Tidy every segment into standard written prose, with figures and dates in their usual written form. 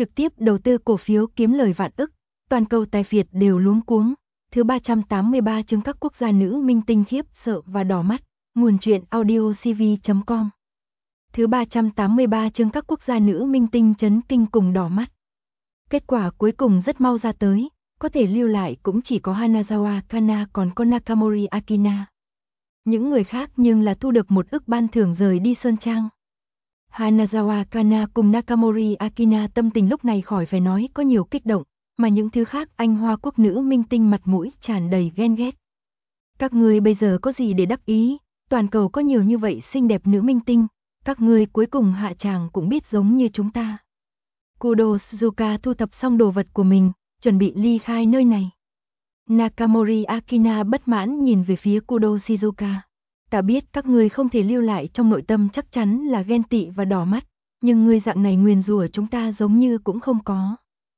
trực tiếp đầu tư cổ phiếu kiếm lời vạn ức, toàn cầu tài phiệt đều luống cuống. Thứ 383 chương các quốc gia nữ minh tinh khiếp sợ và đỏ mắt, nguồn truyện audiocv.com. Thứ 383 chương các quốc gia nữ minh tinh chấn kinh cùng đỏ mắt. Kết quả cuối cùng rất mau ra tới, có thể lưu lại cũng chỉ có Hanazawa Kana còn có Nakamori Akina. Những người khác nhưng là thu được 1 ức ban thưởng rời đi Sơn Trang. Hanazawa Kana cùng Nakamori Akina tâm tình lúc này khỏi phải nói có nhiều kích động, mà những thứ khác anh Hoa Quốc nữ minh tinh mặt mũi tràn đầy ghen ghét. Các ngươi bây giờ có gì để đắc ý, toàn cầu có nhiều như vậy xinh đẹp nữ minh tinh, các ngươi cuối cùng hạ tràng cũng biết giống như chúng ta. Kudo Suzuka thu thập xong đồ vật của mình, chuẩn bị ly khai nơi này. Nakamori Akina bất mãn nhìn về phía Kudo Shizuka. Ta biết các ngươi không thể lưu lại trong nội tâm chắc chắn là ghen tị và đỏ mắt, nhưng ngươi dạng này nguyền rủa chúng ta giống như cũng không có.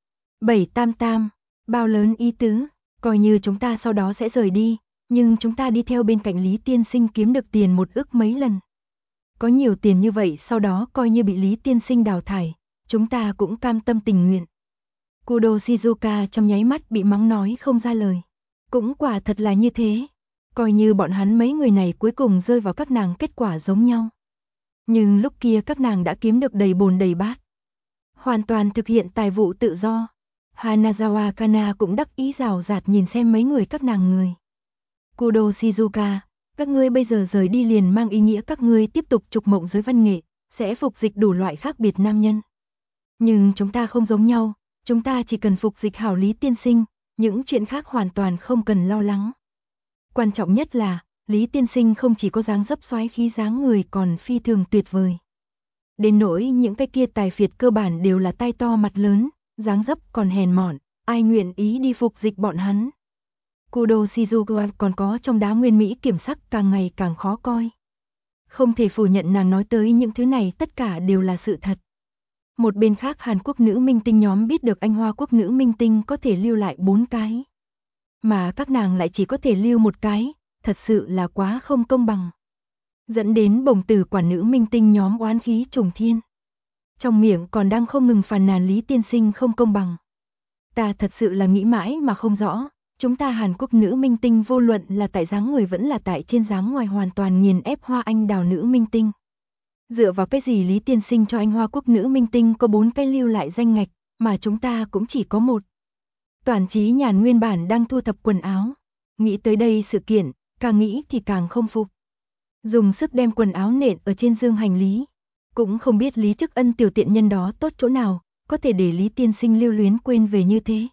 788, bao lớn ý tứ, coi như chúng ta sau đó sẽ rời đi, nhưng chúng ta đi theo bên cạnh Lý Tiên Sinh kiếm được tiền 1 ức mấy lần. Có nhiều tiền như vậy sau đó coi như bị Lý Tiên Sinh đào thải, chúng ta cũng cam tâm tình nguyện. Kudo Shizuka trong nháy mắt bị mắng nói không ra lời. Cũng quả thật là như thế. Coi như bọn hắn mấy người này cuối cùng rơi vào các nàng kết quả giống nhau. Nhưng lúc kia các nàng đã kiếm được đầy bồn đầy bát. Hoàn toàn thực hiện tài vụ tự do. Hanazawa Kana cũng đắc ý rào rạt nhìn xem mấy người các nàng người. Kudo Shizuka, các ngươi bây giờ rời đi liền mang ý nghĩa các ngươi tiếp tục trục mộng giới văn nghệ, sẽ phục dịch đủ loại khác biệt nam nhân. Nhưng chúng ta không giống nhau, chúng ta chỉ cần phục dịch hảo Lý Tiên Sinh, những chuyện khác hoàn toàn không cần lo lắng. Quan trọng nhất là, Lý Tiên Sinh không chỉ có dáng dấp xoái khí dáng người còn phi thường tuyệt vời. Đến nỗi những cái kia tài phiệt cơ bản đều là tai to mặt lớn, dáng dấp còn hèn mọn, ai nguyện ý đi phục dịch bọn hắn. Kudo Shizuka còn có trong đá nguyên mỹ kiểm sắc càng ngày càng khó coi. Không thể phủ nhận nàng nói tới những thứ này tất cả đều là sự thật. Một bên khác Hàn Quốc nữ minh tinh nhóm biết được anh Hoa Quốc nữ minh tinh có thể lưu lại 4 cái. Mà các nàng lại chỉ có thể lưu 1 cái, thật sự là quá không công bằng. Dẫn đến bổng tử quản nữ minh tinh nhóm oán khí trùng thiên. Trong miệng còn đang không ngừng phàn nàn Lý Tiên Sinh không công bằng. Ta thật sự là nghĩ mãi mà không rõ, chúng ta Hàn Quốc nữ minh tinh vô luận là tại dáng người vẫn là tại trên dáng ngoài hoàn toàn nghiền ép Hoa Anh Đào nữ minh tinh. Dựa vào cái gì Lý Tiên Sinh cho anh Hoa Quốc nữ minh tinh có 4 cái lưu lại danh ngạch, mà chúng ta cũng chỉ có 1. Toàn Chí Nhàn nguyên bản đang thu thập quần áo. Nghĩ tới đây sự kiện, càng nghĩ thì càng không phục. Dùng sức đem quần áo nện ở trên dương hành lý. Cũng không biết Lý Chức Ân tiểu tiện nhân đó tốt chỗ nào, có thể để Lý Tiên Sinh lưu luyến quên về như thế.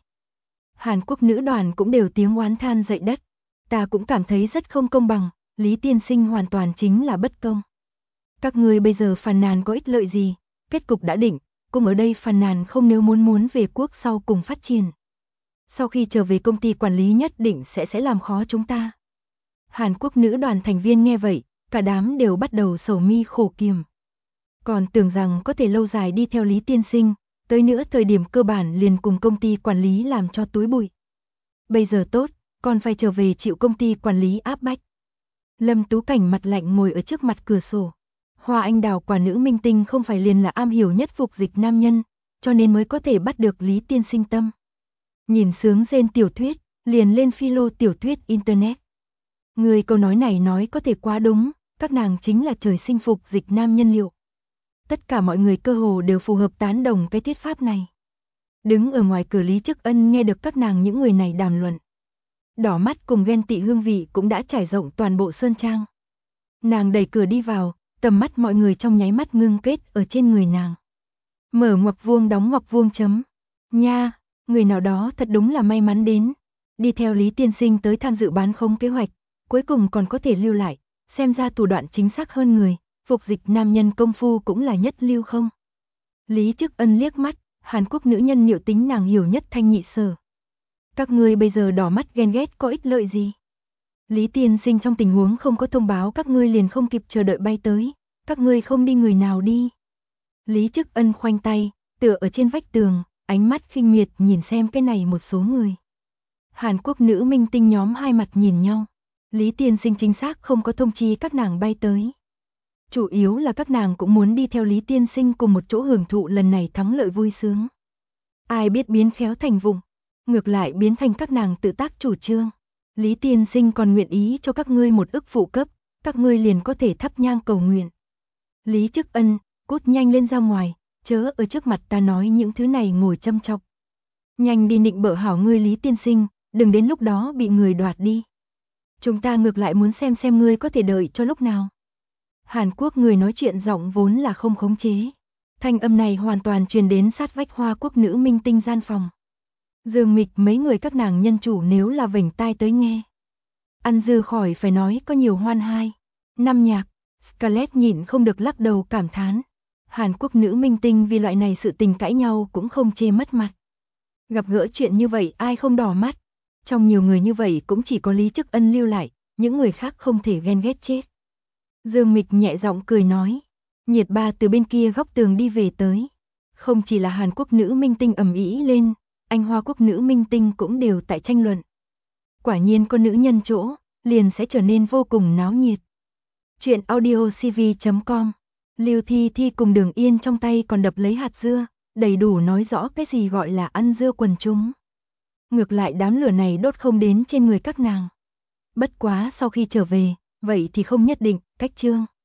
Hàn Quốc nữ đoàn cũng đều tiếng oán than dậy đất. Ta cũng cảm thấy rất không công bằng, Lý Tiên Sinh hoàn toàn chính là bất công. Các người bây giờ phàn nàn có ích lợi gì, kết cục đã định, cùng ở đây phàn nàn không nếu muốn về quốc sau cùng phát triển. Sau khi trở về công ty quản lý nhất định sẽ làm khó chúng ta. Hàn Quốc nữ đoàn thành viên nghe vậy, cả đám đều bắt đầu sầu mi khổ kiểm. Còn tưởng rằng có thể lâu dài đi theo Lý Tiên Sinh, tới nữa thời điểm cơ bản liền cùng công ty quản lý làm cho túi bụi. Bây giờ tốt, còn phải trở về chịu công ty quản lý áp bách. Lâm Tú Cảnh mặt lạnh ngồi ở trước mặt cửa sổ. Hoa Anh Đào quả nữ minh tinh không phải liền là am hiểu nhất phục dịch nam nhân, cho nên mới có thể bắt được Lý Tiên Sinh tâm. Nhìn sướng rên tiểu thuyết, liền lên philo tiểu thuyết internet. Người câu nói này nói có thể quá đúng, các nàng chính là trời sinh phục dịch nam nhân liệu. Tất cả mọi người cơ hồ đều phù hợp tán đồng cái thuyết pháp này. Đứng ở ngoài cửa Lý Chức Ân nghe được các nàng những người này đàm luận. Đỏ mắt cùng ghen tị hương vị cũng đã trải rộng toàn bộ Sơn Trang. Nàng đẩy cửa đi vào, tầm mắt mọi người trong nháy mắt ngưng kết ở trên người nàng. Mở ngoặc vuông đóng ngoặc vuông chấm. Nha, người nào đó thật đúng là may mắn đến. Đi theo Lý Tiên Sinh tới tham dự bán không kế hoạch, cuối cùng còn có thể lưu lại, xem ra thủ đoạn chính xác hơn người, phục dịch nam nhân công phu cũng là nhất lưu không. Lý Chức Ân liếc mắt, Hàn Quốc nữ nhân niệu tính nàng hiểu nhất thanh nhị sở. Các ngươi bây giờ đỏ mắt ghen ghét có ích lợi gì? Lý Tiên Sinh trong tình huống không có thông báo các ngươi liền không kịp chờ đợi bay tới, các ngươi không đi người nào đi. Lý Chức Ân khoanh tay, tựa ở trên vách tường, ánh mắt khinh miệt nhìn xem cái này một số người. Hàn Quốc nữ minh tinh nhóm hai mặt nhìn nhau. Lý Tiên Sinh chính xác không có thông chi các nàng bay tới. Chủ yếu là các nàng cũng muốn đi theo Lý Tiên Sinh cùng một chỗ hưởng thụ lần này thắng lợi vui sướng. ai biết biến khéo thành vụng, ngược lại biến thành các nàng tự tác chủ trương. Lý tiên sinh còn nguyện ý cho các ngươi 1 ức phụ cấp, các ngươi liền có thể thắp nhang cầu nguyện. Lý Chức Ân, cút nhanh lên ra ngoài, chớ ở trước mặt ta nói những thứ này ngồi châm chọc. Nhanh đi nịnh bợ hảo ngươi Lý tiên sinh, đừng đến lúc đó bị người đoạt đi. Chúng ta ngược lại muốn xem ngươi có thể đợi cho lúc nào. Hàn Quốc người nói chuyện giọng vốn là không khống chế. Thanh âm này hoàn toàn truyền đến sát vách Hoa Quốc nữ minh tinh gian phòng. Dương Mịch mấy người các nàng nhân chủ nếu là vểnh tai tới nghe. Ăn dư khỏi phải nói có nhiều hoan hai. Năm nhạc, Scarlett nhịn không được lắc đầu cảm thán. Hàn Quốc nữ minh tinh vì loại này sự tình cãi nhau cũng không chê mất mặt. Gặp gỡ chuyện như vậy ai không đỏ mắt. Trong nhiều người như vậy cũng chỉ có Lý Chức Ân lưu lại, những người khác không thể ghen ghét chết. Dương Mịch nhẹ giọng cười nói. Nhiệt Ba từ bên kia góc tường đi về tới. Không chỉ là Hàn Quốc nữ minh tinh ầm ĩ lên, Anh Hoa Quốc nữ minh tinh cũng đều tại tranh luận. Quả nhiên có nữ nhân chỗ, liền sẽ trở nên vô cùng náo nhiệt. Chuyện audiocv.com. Lưu Thi Thi cùng Đường Yên trong tay còn đập lấy hạt dưa, đầy đủ nói rõ cái gì gọi là ăn dưa quần chúng. Ngược lại đám lửa này đốt không đến trên người các nàng. Bất quá sau khi trở về, vậy thì không nhất định, cách chương.